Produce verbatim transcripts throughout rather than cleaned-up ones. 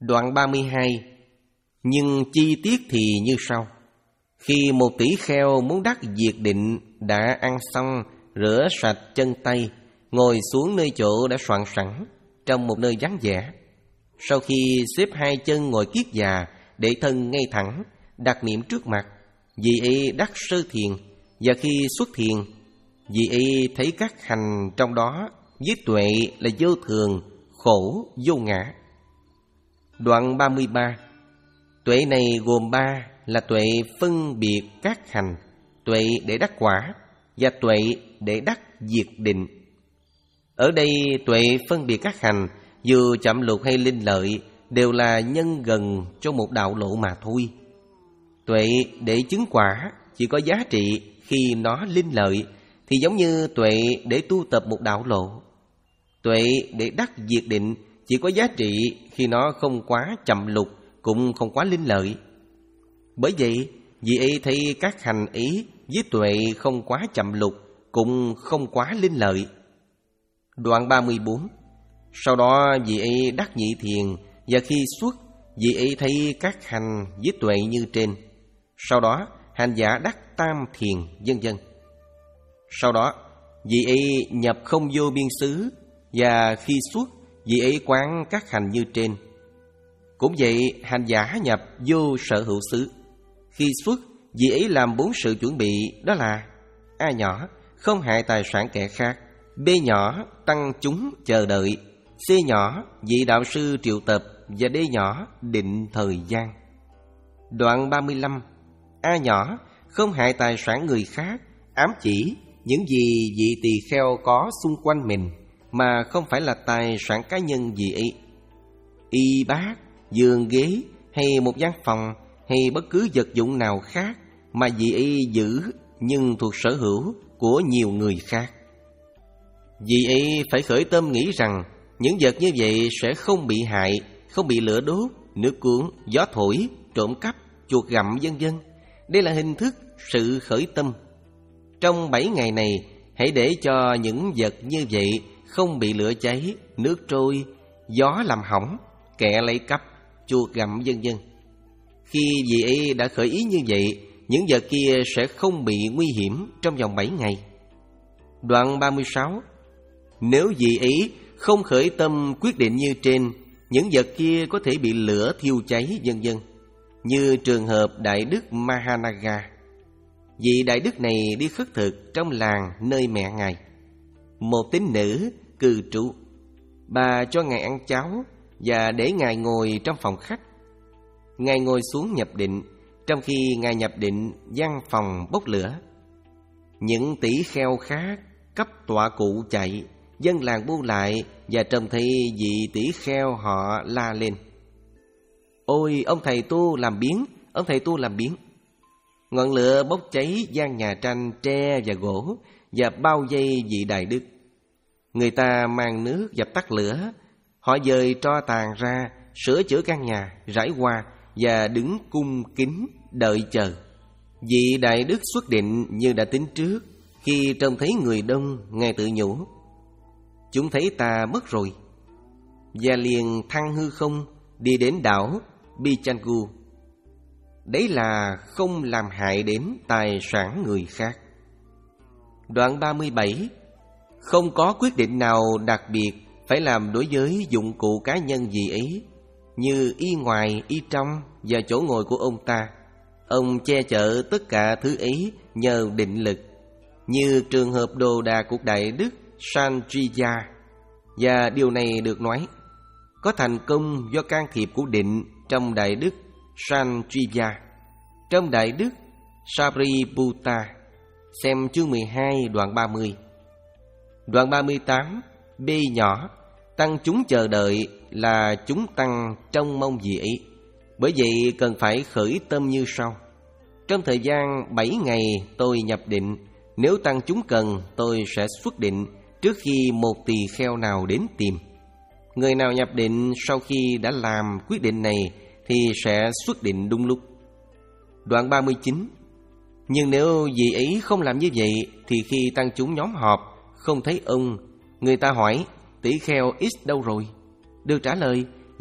Đoạn ba mươi hai. Nhưng chi tiết thì như sau. Khi một tỷ kheo muốn đắc diệt định, đã ăn xong, rửa sạch chân tay, ngồi xuống nơi chỗ đã soạn sẵn, trong một nơi vắng vẻ. Sau khi xếp hai chân ngồi kiết già, để thân ngay thẳng, đặt niệm trước mặt, vị ấy đắc sơ thiền. Và khi xuất thiền, vị ấy thấy các hành trong đó với tuệ là vô thường, khổ, vô ngã. Đoạn ba mươi ba. Tuệ này gồm ba là tuệ phân biệt các hành, tuệ để đắc quả, và tuệ để đắc diệt định. Ở đây tuệ phân biệt các hành, dù chậm lục hay linh lợi, đều là nhân gần cho một đạo lộ mà thôi. Tuệ để chứng quả chỉ có giá trị khi nó linh lợi, thì giống như tuệ để tu tập một đạo lộ. Tuệ để đắc diệt định chỉ có giá trị khi nó không quá chậm lục, cũng không quá linh lợi. Bởi vậy, vị ấy thấy các hành ý với tuệ không quá chậm lục, cũng không quá linh lợi. Đoạn ba mươi bốn. Sau đó vị ấy đắc nhị thiền, và khi xuất, vị ấy thấy các hành với tuệ như trên. Sau đó hành giả đắc tam thiền, vân vân. Sau đó vị ấy nhập không vô biên xứ, và khi xuất, vị ấy quán các hành như trên. Cũng vậy, hành giả nhập vô sở hữu xứ. Khi xuất, vị ấy làm bốn sự chuẩn bị, đó là: A nhỏ, không hại tài sản kẻ khác; B nhỏ, tăng chúng chờ đợi; C nhỏ, vị đạo sư triệu tập; và D nhỏ, định thời gian. Đoạn ba mươi lăm. A nhỏ, không hại tài sản người khác, ám chỉ những gì vị tỳ kheo có xung quanh mình, mà không phải là tài sản cá nhân vị ấy. Y bát, giường ghế, hay một gian phòng, hay bất cứ vật dụng nào khác mà vị ấy giữ nhưng thuộc sở hữu của nhiều người khác. Vị ấy phải khởi tâm nghĩ rằng những vật như vậy sẽ không bị hại, không bị lửa đốt, nước cuốn, gió thổi, trộm cắp, chuột gặm, vân vân. Đây là hình thức sự khởi tâm. Trong bảy ngày này, hãy để cho những vật như vậy không bị lửa cháy, nước trôi, gió làm hỏng, kẻ lấy cắp, chuột gặm, vân vân. Khi vị ấy đã khởi ý như vậy, những vật kia sẽ không bị nguy hiểm trong vòng bảy ngày. Đoạn ba mươi sáu. Nếu vị ấy không khởi tâm quyết định như trên, những vật kia có thể bị lửa thiêu cháy, vân vân. Như trường hợp Đại Đức Mahanaga. Vị Đại Đức này đi khất thực trong làng nơi mẹ Ngài. Một tín nữ cư trú. Bà cho Ngài ăn cháo và để Ngài ngồi trong phòng khách. Ngài ngồi xuống nhập định. Trong khi Ngài nhập định, văn phòng bốc lửa. Những tỷ kheo khác cấp tọa cụ chạy, dân làng bu lại và trông thấy vị tỷ kheo họ la lên: Ôi ông thầy tu làm biếng, ông thầy tu làm biếng. Ngọn lửa bốc cháy gian nhà tranh tre và gỗ, và bao vây vị Đại Đức. Người ta mang nước dập tắt lửa. Họ dời tro tàn ra, sửa chữa căn nhà, rải hoa và đứng cung kính đợi chờ. Vị Đại Đức xuất định như đã tính trước. Khi trông thấy người đông, Ngài tự nhủ: Chúng thấy ta mất rồi. Và liền thăng hư không, đi đến đảo Bichangu. Đấy là không làm hại đến tài sản người khác. Đoạn ba mươi bảy. Không có quyết định nào đặc biệt phải làm đối với dụng cụ cá nhân gì ấy, như y ngoài, y trong và chỗ ngồi của ông ta. Ông che chở tất cả thứ ấy nhờ định lực, như trường hợp đồ đạc của Đại Đức Sanjaya. Và điều này được nói có thành công do can thiệp của định trong Đại Đức Sanjaya. Trong Đại Đức Sariputta, xem chương mười hai đoạn ba mươi. Đoạn ba mươi tám. B nhỏ, tăng chúng chờ đợi là chúng tăng trông mong gì ấy. Bởi vậy cần phải khởi tâm như sau: Trong thời gian bảy ngày tôi nhập định, nếu tăng chúng cần, tôi sẽ xuất định trước khi một tỳ kheo nào đến tìm. Người nào nhập định sau khi đã làm quyết định này thì sẽ xuất định đúng lúc. Đoạn ba mươi chín. Nhưng nếu vị ấy không làm như vậy, thì khi tăng chúng nhóm họp không thấy ông, người ta hỏi: Tỷ kheo X đâu rồi? Được trả lời: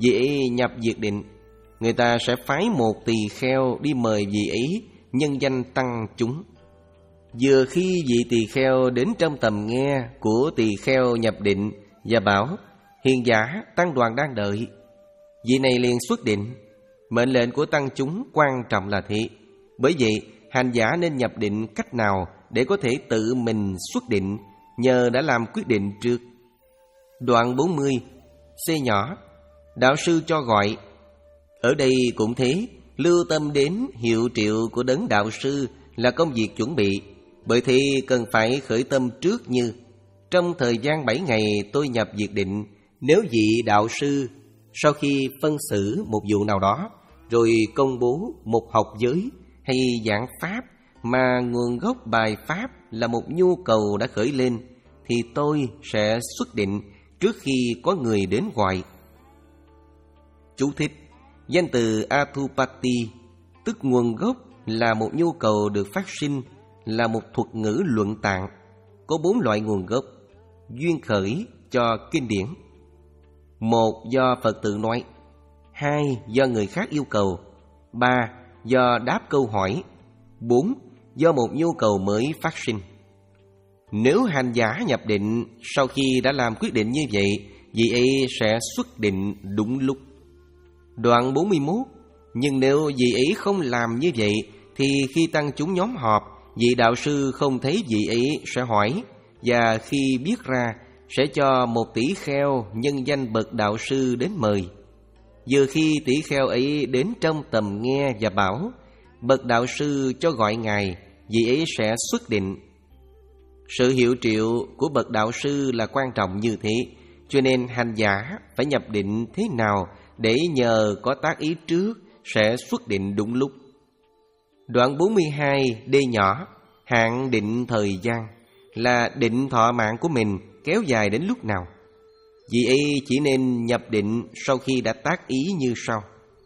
vị ấy nhập diệt định, người ta sẽ phái một tỳ kheo đi mời vị ấy nhân danh tăng chúng. Vừa khi vị tỳ kheo đến trong tầm nghe của tỳ kheo nhập định và bảo: hiền giả, tăng đoàn đang đợi, vị này liền xuất định. Mệnh lệnh của tăng chúng quan trọng là thế. Bởi vậy hành giả nên nhập định cách nào để có thể tự mình xuất định, nhờ đã làm quyết định trước. Đoạn bốn mươi, C nhỏ, đạo sư cho gọi. Ở đây cũng thế, lưu tâm đến hiệu triệu của đấng đạo sư là công việc chuẩn bị. Bởi thế cần phải khởi tâm trước như: trong thời gian bảy ngày tôi nhập diệt định. Nếu vị đạo sư sau khi phân xử một vụ nào đó, rồi công bố một học giới hay giảng pháp mà nguồn gốc bài pháp là một nhu cầu đã khởi lên, thì tôi sẽ xuất định trước khi có người đến gọi. Chú thích: danh từ Athupati tức nguồn gốc là một nhu cầu được phát sinh, là một thuật ngữ luận tạng. Có bốn loại nguồn gốc: duyên khởi cho kinh điển, một do Phật tự nói, hai do người khác yêu cầu, ba do đáp câu hỏi, bốn do một nhu cầu mới phát sinh. Nếu hành giả nhập định sau khi đã làm quyết định như vậy, vị ấy sẽ xuất định đúng lúc. Đoạn bốn mươi mốt, nhưng nếu vị ấy không làm như vậy, thì khi tăng chúng nhóm họp, vị đạo sư không thấy vị ấy sẽ hỏi, và khi biết ra sẽ cho một tỷ kheo nhân danh bậc đạo sư đến mời. Vừa khi tỷ kheo ấy đến trong tầm nghe và bảo: bậc đạo sư cho gọi ngài, vị ấy sẽ xuất định. Sự hiệu triệu của bậc đạo sư là quan trọng như thế, cho nên hành giả phải nhập định thế nào để nhờ có tác ý trước sẽ xuất định đúng lúc. Đoạn bốn mươi hai, D nhỏ, hạn định thời gian là định thọ mạng của mình kéo dài đến lúc nào. Vì ấy chỉ nên nhập định sau khi đã tác ý như sau: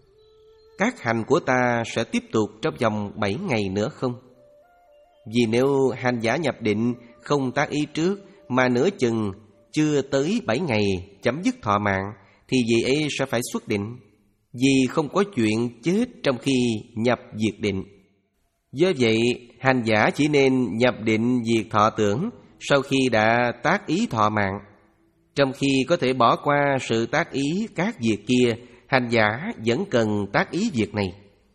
các hành của ta sẽ tiếp tục trong vòng bảy ngày nữa không? Vì nếu hành giả nhập định không tác ý trước, mà nửa chừng chưa tới bảy ngày chấm dứt thọ mạng, thì vị ấy sẽ phải xuất định, vì không có chuyện chết trong khi nhập diệt định. Do vậy, hành giả chỉ nên nhập định diệt thọ tưởng sau khi đã tác ý thọ mạng. Trong khi có thể bỏ qua sự tác ý các việc kia, hành giả vẫn cần tác ý việc này.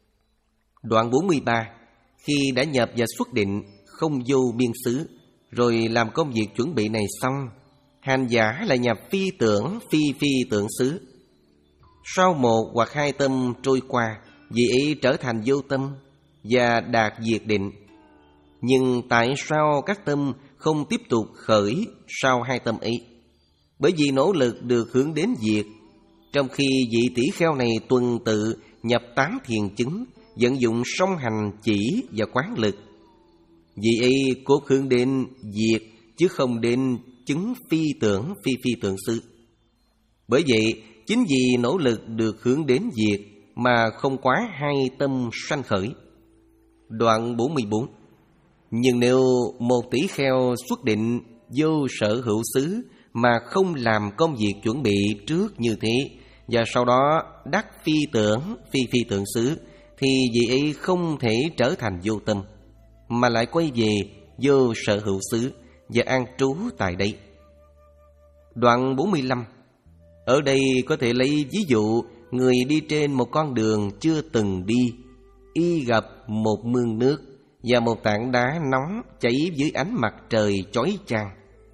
Đoạn bốn mươi ba, khi đã nhập và xuất định không vô biên xứ, rồi làm công việc chuẩn bị này xong, hành giả lại nhập phi tưởng phi phi tưởng xứ. Sau một hoặc hai tâm trôi qua, vị ấy trở thành vô tâm và đạt diệt định. Nhưng tại sao các tâm không tiếp tục khởi sau hai tâm ấy? Bởi vì nỗ lực được hướng đến diệt. Trong khi vị tỷ kheo này tuần tự nhập tám thiền chứng, vận dụng song hành chỉ và quán lực, vị ấy cốt hướng đến diệt chứ không đến chứng phi tưởng phi phi tưởng xứ. Bởi vậy, chính vì nỗ lực được hướng đến diệt mà không quá hai tâm sanh khởi. Đoạn bốn mươi bốn, nhưng nếu một tỷ kheo xuất định vô sở hữu xứ mà không làm công việc chuẩn bị trước như thế, và sau đó đắc phi tưởng phi phi tưởng xứ, thì vị ấy không thể trở thành vô tâm, mà lại quay về vô sở hữu xứ và an trú tại đây. Đoạn bốn mươi lăm, ở đây có thể lấy ví dụ người đi trên một con đường chưa từng đi, y gặp một mương nước và một tảng đá nóng cháy dưới ánh mặt trời chói chang.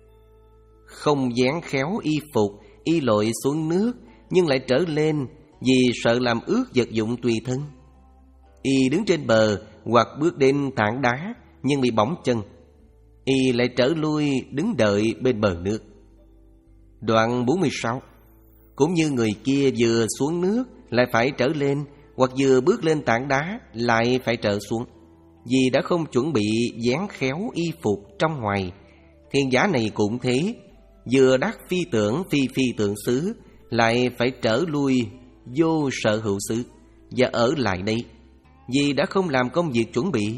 Không dán khéo y phục, y lội xuống nước, nhưng lại trở lên vì sợ làm ướt vật dụng tùy thân. Y đứng trên bờ hoặc bước đến tảng đá, nhưng bị bỏng chân. Y lại trở lui đứng đợi bên bờ nước. Đoạn bốn mươi sáu, cũng như người kia vừa xuống nước lại phải trở lên, hoặc vừa bước lên tảng đá lại phải trở xuống, vì đã không chuẩn bị dán khéo y phục trong ngoài. Thiền giả này cũng thế, vừa đắc phi tưởng phi phi tưởng xứ lại phải trở lui vô sở hữu xứ và ở lại đây, vì đã không làm công việc chuẩn bị.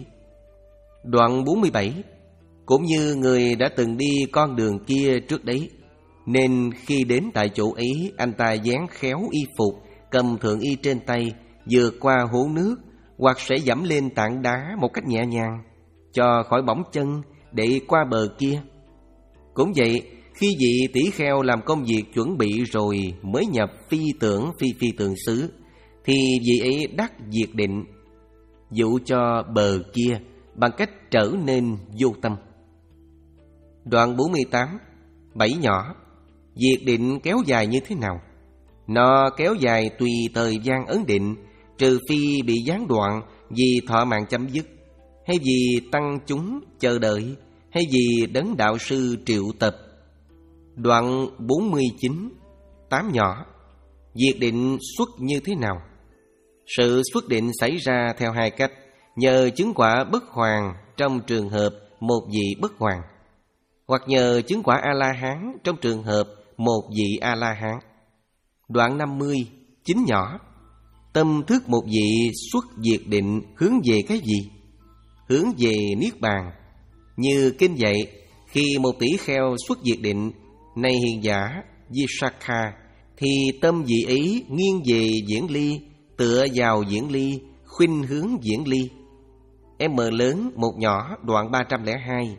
Đoạn bốn mươi bảy, cũng như người đã từng đi con đường kia trước đấy, nên khi đến tại chỗ ấy, anh ta dán khéo y phục, cầm thượng y trên tay, vượt qua hố nước, hoặc sẽ dẫm lên tảng đá một cách nhẹ nhàng, cho khỏi bỏng chân để qua bờ kia. Cũng vậy, khi vị tỷ kheo làm công việc chuẩn bị rồi mới nhập phi tưởng phi phi tưởng xứ, thì vị ấy đắc diệt định, dụ cho bờ kia bằng cách trở nên vô tâm. Đoạn bốn mươi tám. Bảy nhỏ. Diệt định kéo dài như thế nào? Nó kéo dài tùy thời gian ấn định, trừ phi bị gián đoạn vì thọ mạng chấm dứt, hay vì tăng chúng chờ đợi, hay vì đấng đạo sư triệu tập. Đoạn bốn mươi chín. Tám nhỏ. Diệt định xuất như thế nào? Sự xuất định xảy ra theo hai cách, nhờ chứng quả bất hoàn trong trường hợp một vị bất hoàn, hoặc nhờ chứng quả A-la-hán trong trường hợp một vị A-la-hán. Đoạn năm mươi. Chín nhỏ. Tâm thức một vị xuất diệt định hướng về cái gì? Hướng về Niết Bàn. Như kinh dạy, khi một tỷ kheo xuất diệt định, này hiền giả Visakha, thì tâm vị ấy nghiêng về diễn ly, tựa vào diễn ly, khuynh hướng diễn ly. M lớn một nhỏ. Đoạn ba trăm lẻ hai.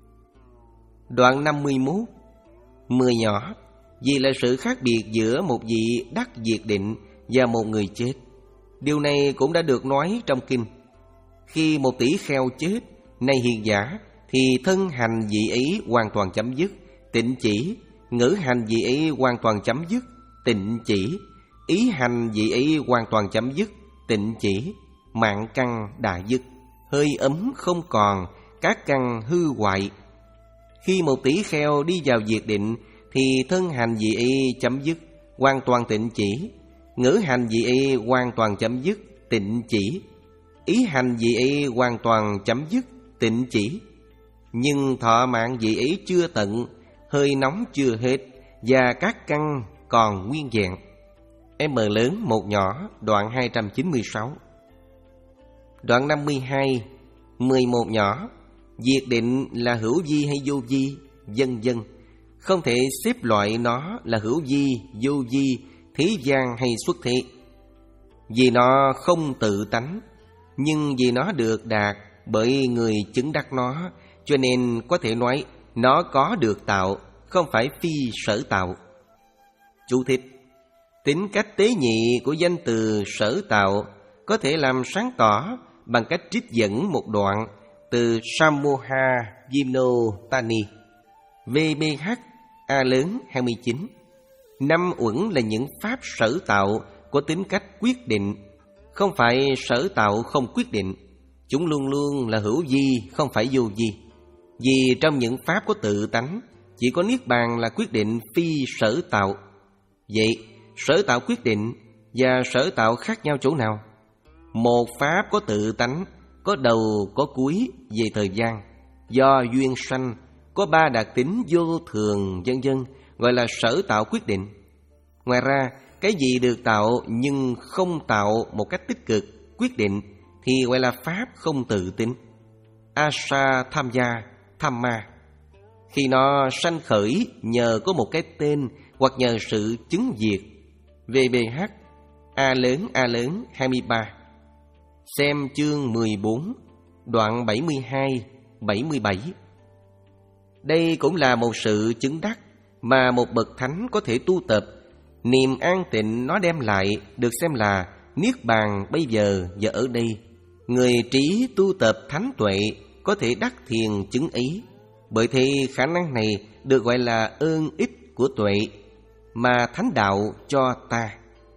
Đoạn năm mươi mốt. Mười nhỏ. Vì là sự khác biệt giữa một vị đắc diệt định và một người chết. Điều này cũng đã được nói trong kinh. Khi một tỷ kheo chết, này hiền giả, thì thân hành vị ấy hoàn toàn chấm dứt, tịnh chỉ. Ngữ hành vị ấy hoàn toàn chấm dứt, tịnh chỉ. Ý hành vị ấy hoàn toàn chấm dứt, tịnh chỉ. Mạng căn đã dứt, hơi ấm không còn, các căn hư hoại. Khi một tỷ kheo đi vào diệt định, thì thân hành vị ấy chấm dứt, hoàn toàn tịnh chỉ. Ngữ hành vị ấy hoàn toàn chấm dứt, tịnh chỉ. Ý hành vị ấy hoàn toàn chấm dứt, tịnh chỉ. Nhưng thọ mạng vị ấy chưa tận, hơi nóng chưa hết, và các căn còn nguyên vẹn. M lớn một nhỏ. Đoạn hai trăm chín mươi sáu. Đoạn năm mươi hai. Mười một nhỏ. Diệt định là hữu vi hay vô vi, vân vân. Không thể xếp loại nó là hữu vi, vô vi, thế gian hay xuất thế. Vì nó không tự tánh, nhưng vì nó được đạt bởi người chứng đắc nó, cho nên có thể nói nó có được tạo, không phải phi sở tạo. Chú thích: tính cách tế nhị của danh từ sở tạo có thể làm sáng tỏ bằng cách trích dẫn một đoạn từ Samoha Vimnotani. vê bê hát A lớn hai mươi chín. Năm uẩn là những pháp sở tạo có tính cách quyết định, không phải sở tạo không quyết định. Chúng luôn luôn là hữu vi, không phải vô vi. Vì trong những pháp có tự tánh, chỉ có Niết Bàn là quyết định phi sở tạo. Vậy, sở tạo quyết định và sở tạo khác nhau chỗ nào? Một pháp có tự tánh, có đầu có cuối về thời gian, do duyên sanh, có ba đặc tính vô thường, vân vân, gọi là sở tạo quyết định. Ngoài ra, cái gì được tạo nhưng không tạo một cách tích cực, quyết định, thì gọi là pháp không tự tính. Asa tham gia, tham ma. Khi nó sanh khởi nhờ có một cái tên hoặc nhờ sự chứng diệt. vê bê hát A lớn A lớn hai mươi ba. Xem chương mười bốn, đoạn bảy mươi hai, bảy mươi bảy. Đây cũng là một sự chứng đắc mà một bậc thánh có thể tu tập. Niềm an tịnh nó đem lại được xem là Niết Bàn bây giờ và ở đây. Người trí tu tập thánh tuệ có thể đắc thiền chứng ý. Bởi thế khả năng này được gọi là ơn ích của tuệ mà thánh đạo cho ta.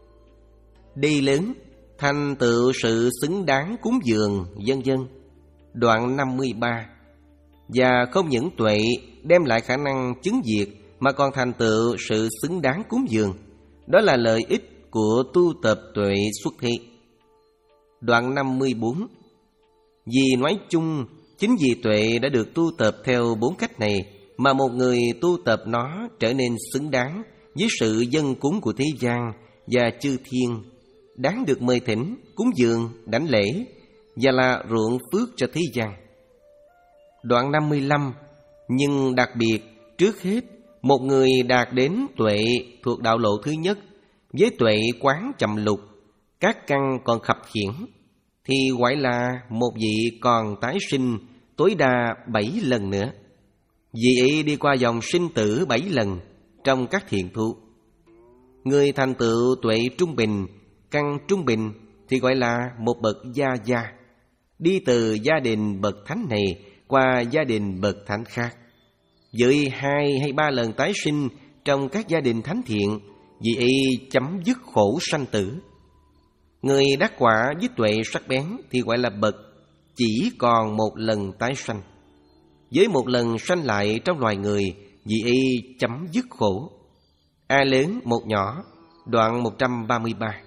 Đây lớn, thành tựu sự xứng đáng cúng dường, vân vân. Đoạn năm mươi ba. Và không những tuệ đem lại khả năng chứng diệt, mà còn thành tựu sự xứng đáng cúng dường. Đó là lợi ích của tu tập tuệ xuất thế. Đoạn năm mươi bốn. Vì nói chung, chính vì tuệ đã được tu tập theo bốn cách này, mà một người tu tập nó trở nên xứng đáng với sự dâng cúng của thế gian và chư thiên, đáng được mời thỉnh, cúng dường, đảnh lễ, và là ruộng phước cho thế gian. Đoạn năm mươi lăm. Nhưng đặc biệt, trước hết, Một người đạt đến tuệ thuộc đạo lộ thứ nhất, với tuệ quán chậm lục, các căn còn khập khiễng, thì gọi là một vị còn tái sinh tối đa bảy lần nữa. Vị ấy đi qua dòng sinh tử bảy lần trong các thiện thú. Người thành tựu tuệ trung bình, căn trung bình thì gọi là một bậc gia gia, đi từ gia đình bậc thánh này qua gia đình bậc thánh khác. Với hai hay ba lần tái sinh trong các gia đình thánh thiện, vị ấy chấm dứt khổ sanh tử. Người đắc quả với tuệ sắc bén thì gọi là bậc chỉ còn một lần tái sanh. Với một lần sanh lại trong loài người, vị ấy chấm dứt khổ. A lớn một nhỏ, đoạn một trăm ba mươi ba.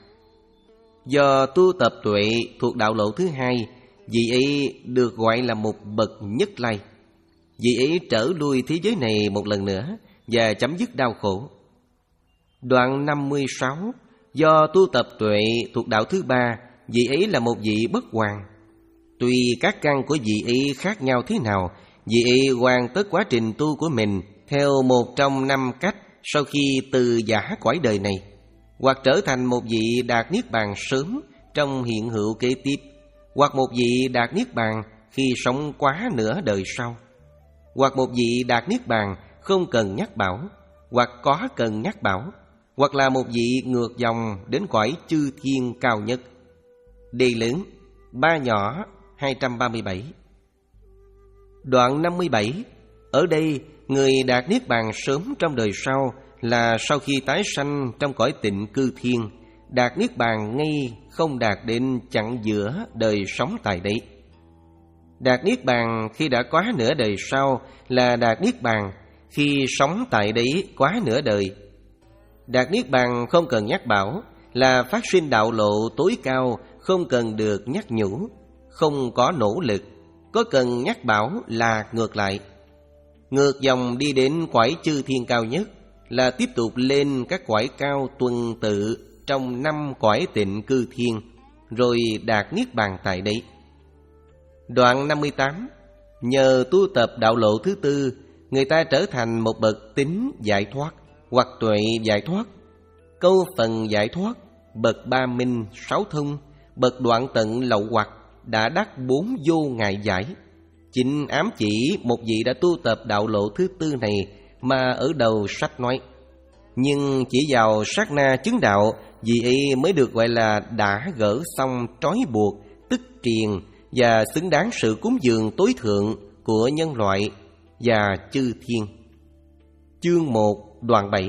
Do tu tập tuệ thuộc đạo lộ thứ hai, vị ấy được gọi là một bậc nhất lai. Vị ấy trở lui thế giới này một lần nữa và chấm dứt đau khổ. Đoạn năm mươi sáu. Do tu tập tuệ thuộc đạo thứ ba, vị ấy là một vị bất hoàn. Tuy các căn của vị ấy khác nhau thế nào, vị ấy hoàn tất quá trình tu của mình theo một trong năm cách sau khi từ giả cõi đời này, hoặc trở thành một vị đạt niết bàn sớm trong hiện hữu kế tiếp, hoặc một vị đạt niết bàn khi sống quá nửa đời sau, hoặc một vị đạt niết bàn không cần nhắc bảo, hoặc có cần nhắc bảo, hoặc là một vị ngược dòng đến cõi chư thiên cao nhất. Đề lớn, ba nhỏ, hai trăm ba mươi bảy. Đoạn năm mươi bảy. Ở đây, người đạt niết bàn sớm trong đời sau là sau khi tái sanh trong cõi tịnh cư thiên, đạt niết bàn ngay không đạt đến chặng giữa đời sống tại đấy. Đạt niết bàn khi đã quá nửa đời sau là đạt niết bàn khi sống tại đấy quá nửa đời. Đạt niết bàn không cần nhắc bảo là phát sinh đạo lộ tối cao, không cần được nhắc nhủ, không có nỗ lực. Có cần nhắc bảo là ngược lại. Ngược dòng đi đến cõi chư thiên cao nhất là tiếp tục lên các cõi cao tuần tự trong năm cõi tịnh cư thiên, rồi đạt niết bàn tại đấy. Đoạn năm mươi tám. Nhờ tu tập đạo lộ thứ tư, người ta trở thành một bậc tín giải thoát, hoặc tuệ giải thoát, câu phần giải thoát, bậc ba minh sáu thông, bậc đoạn tận lậu hoặc, đã đắc bốn vô ngại giải. Chính ám chỉ một vị đã tu tập đạo lộ thứ tư này mà ở đầu sách nói. Nhưng chỉ vào sát na chứng đạo, vị ấy mới được gọi là đã gỡ xong trói buộc, tức triền và xứng đáng sự cúng dường tối thượng của nhân loại và chư thiên. Chương một, đoạn bảy.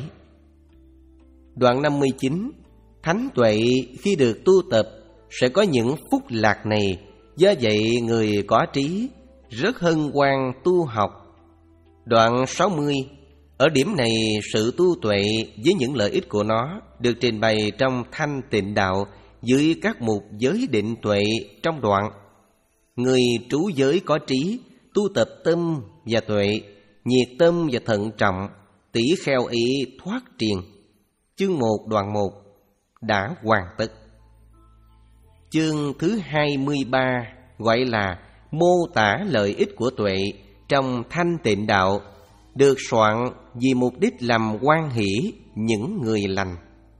Đoạn năm mươi chín. Thánh tuệ khi được tu tập sẽ có những phúc lạc này, do vậy người có trí rất hân hoan tu học. Đoạn sáu mươi. Ở điểm này, sự tu tuệ với những lợi ích của nó được trình bày trong Thanh Tịnh Đạo dưới các mục giới định tuệ trong đoạn. Người trú giới có trí, tu tập tâm và tuệ, nhiệt tâm và thận trọng, tỷ kheo ý thoát triền. Chương một, đoạn một đã hoàn tất. Chương thứ hai mươi ba gọi là mô tả lợi ích của tuệ trong Thanh Tịnh Đạo, được soạn vì mục đích làm hoan hỷ những người lành.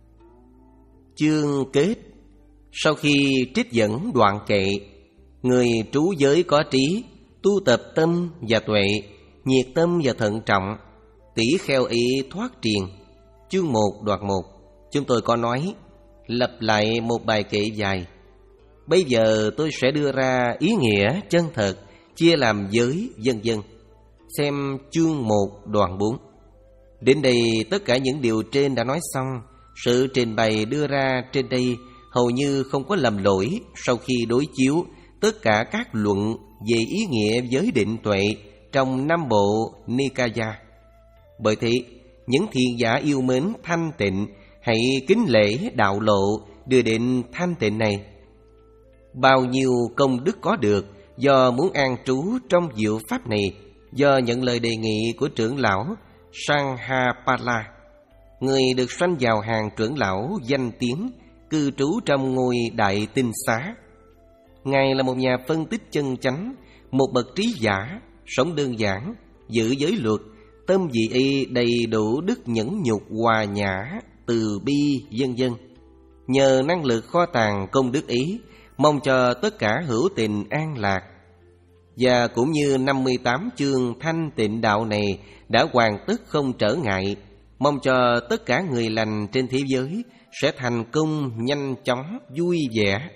Chương kết. Sau khi trích dẫn đoạn kệ, người trú giới có trí, tu tập tâm và tuệ, nhiệt tâm và thận trọng, tỷ kheo ý thoát triền. Chương một, đoạn một, chúng tôi có nói, lặp lại một bài kệ dài. Bây giờ tôi sẽ đưa ra ý nghĩa chân thật, chia làm giới, vân vân. Xem chương một, đoạn bốn. Đến đây tất cả những điều trên đã nói xong. Sự trình bày đưa ra trên đây hầu như không có lầm lỗi sau khi đối chiếu tất cả các luận về ý nghĩa giới định tuệ trong năm bộ Nikaya. Bởi thế, những thiện giả yêu mến thanh tịnh hãy kính lễ đạo lộ đưa đến thanh tịnh này. Bao nhiêu công đức có được do muốn an trú trong diệu pháp này, do nhận lời đề nghị của trưởng lão Sanghapala, người được sanh vào hàng trưởng lão danh tiếng, cư trú trong ngôi đại tinh xá. Ngài là một nhà phân tích chân chánh, một bậc trí giả, sống đơn giản, giữ giới luật, tâm vị y đầy đủ đức nhẫn nhục, hòa nhã, từ bi, vân vân. Nhờ năng lực kho tàng công đức ấy, mong cho tất cả hữu tình an lạc. Và cũng như năm mươi tám chương thanh tịnh đạo này đã hoàn tất không trở ngại, mong cho tất cả người lành trên thế giới sẽ thành công nhanh chóng, vui vẻ.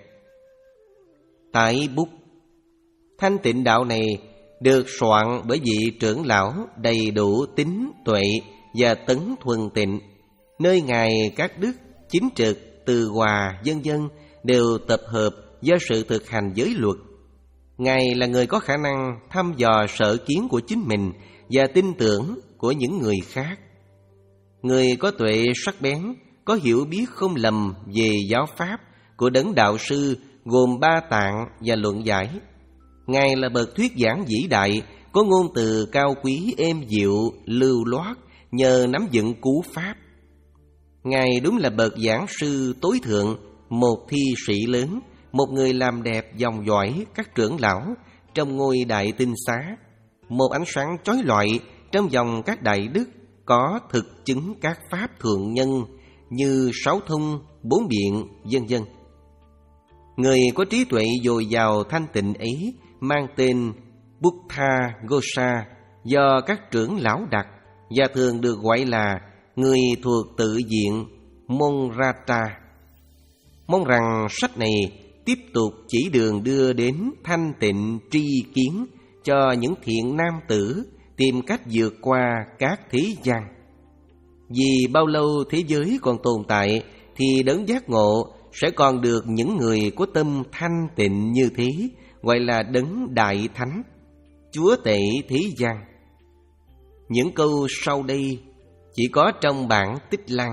Tại bút, thanh tịnh đạo này được soạn bởi vị trưởng lão đầy đủ tín tuệ và tấn thuần tịnh, nơi ngài các đức chính trực, từ hòa, vân vân đều tập hợp do sự thực hành giới luật. Ngài là người có khả năng thăm dò sở kiến của chính mình và tin tưởng của những người khác. Người có tuệ sắc bén, có hiểu biết không lầm về giáo pháp của đấng đạo sư gồm ba tạng và luận giải. Ngài là bậc thuyết giảng vĩ đại, có ngôn từ cao quý êm dịu, lưu loát nhờ nắm vững cú pháp. Ngài đúng là bậc giảng sư tối thượng, một thi sĩ lớn, một người làm đẹp dòng dõi các trưởng lão trong ngôi đại tinh xá, một ánh sáng chói lọi trong dòng các đại đức có thực chứng các pháp thượng nhân như sáu thông, bốn biện, vân vân. Người có trí tuệ dồi dào thanh tịnh ấy mang tên Buddha Ghosa do các trưởng lão đặt và thường được gọi là người thuộc tự viện Monrata. Mong rằng sách này tiếp tục chỉ đường đưa đến thanh tịnh tri kiến cho những thiện nam tử tìm cách vượt qua các thế gian. Vì bao lâu thế giới còn tồn tại thì đấng giác ngộ sẽ còn được những người có tâm thanh tịnh như thế gọi là đấng đại thánh, chúa tể thế gian. Những câu sau đây chỉ có trong bản Tích Lăng.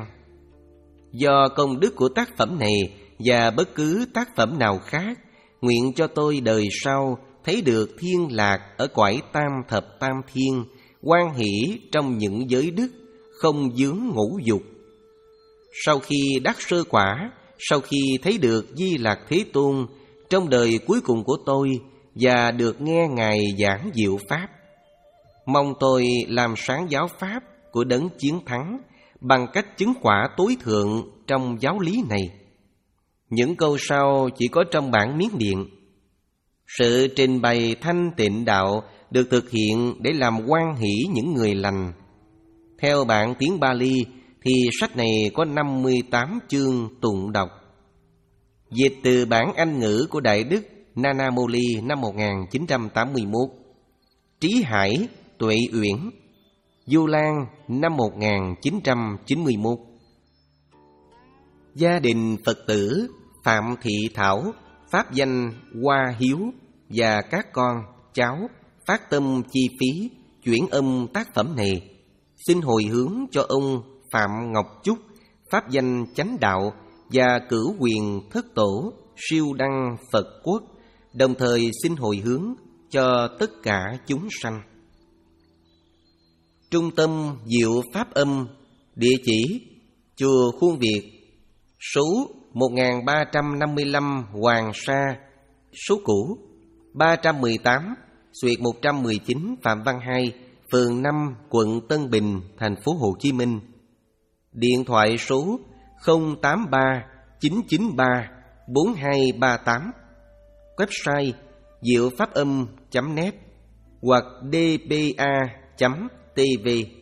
Do công đức của tác phẩm này và bất cứ tác phẩm nào khác, nguyện cho tôi đời sau thấy được thiên lạc ở cõi tam thập tam thiên, hoan hỷ trong những giới đức, không vướng ngũ dục. Sau khi đắc sơ quả, sau khi thấy được Di Lặc Thế Tôn trong đời cuối cùng của tôi và được nghe Ngài giảng diệu pháp, mong tôi làm sáng giáo pháp của đấng chiến thắng bằng cách chứng quả tối thượng trong giáo lý này. Những câu sau chỉ có trong bản Miến Điện. Sự trình bày thanh tịnh đạo được thực hiện để làm hoan hỷ những người lành. Theo bản tiếng Bali thì sách này có năm mươi tám chương tụng đọc. Dịch từ bản Anh ngữ của Đại Đức Nana Moli năm một nghìn chín trăm tám mươi mốt. Trí Hải, Tuệ Uyển, Du Lan năm một nghìn chín trăm chín mươi mốt. Gia đình Phật tử Phạm Thị Thảo, pháp danh Hoa Hiếu và các con, cháu phát tâm chi phí chuyển âm tác phẩm này, xin hồi hướng cho ông Phạm Ngọc Chúc, pháp danh Chánh Đạo và Cửu Quyền Thất Tổ siêu đăng Phật Quốc, đồng thời xin hồi hướng cho tất cả chúng sanh. Trung tâm Diệu Pháp Âm, địa chỉ Chùa Khuôn Việt, số một nghìn ba trăm năm mươi lăm Hoàng Sa, số cũ ba trăm mười tám Xuyệt một trăm mười chín Phạm Văn Hai, phường năm, quận Tân Bình, thành phố Hồ Chí Minh. Điện thoại số không tám ba chín chín ba bốn hai ba tám. Website diệu pháp âm chấm net hoặc d b a chấm t v.